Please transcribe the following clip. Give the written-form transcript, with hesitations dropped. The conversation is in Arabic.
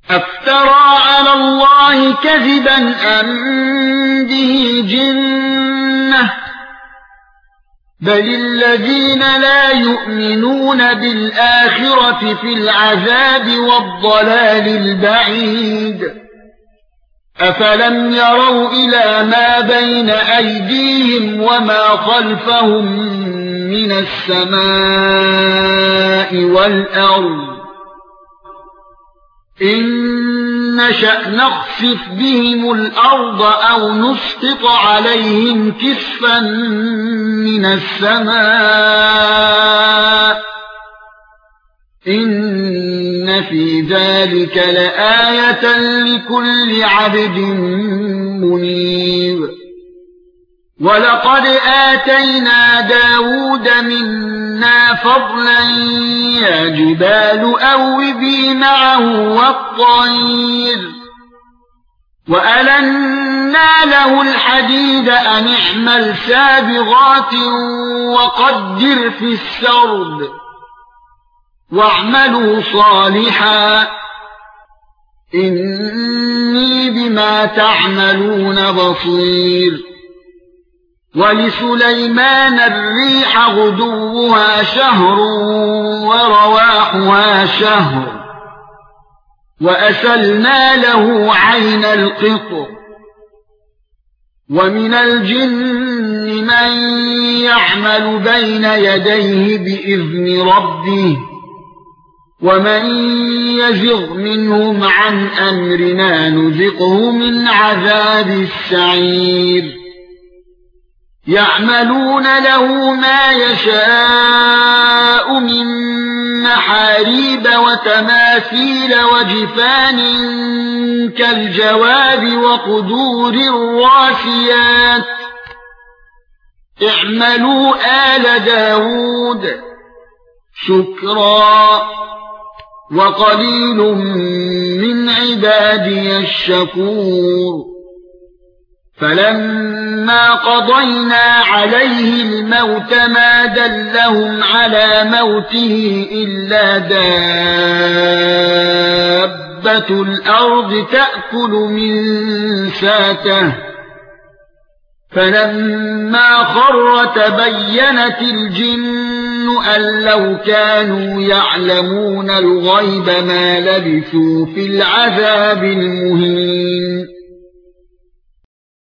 أفترى على الله كذبا أم به جنة بل الذين لا يؤمنون بالآخرة في العذاب والضلال البعيد أفلم يروا إلى ما بين أيديهم وما خلفهم من السماء والأرض إن نشأ نخسف بهم الأرض أو نسقط عليهم كسفا من السماء إن في ذلك لآية لكل عبد منيب ولقد آتينا داود منا فضلا يا جبال أوبي معه والطير وألنا له الحديد أن اعمل سابغات وقدر في السرد واعملوا صالحا إني بما تعملون بصير ولسليمان الريح غدوها شهر ورواحها شهر وأسلنا له عين القطر ومن الجن من يعمل بين يديه بإذن ربه ومن يزغ منهم عن أمرنا نذقه من عذاب السعير يعملون له ما يشاء من محاريب وتماثيل وجفان كالجواب وقدور الراسيات اعملوا آل داود شكرا وقليل من عبادي الشكور فلما قضينا عليه الموت ما دلهم على موته إلا دابة الأرض تأكل من ساته فلما خر تبينت الجن أن لو كانوا يعلمون الغيب ما لبثوا في العذاب المهين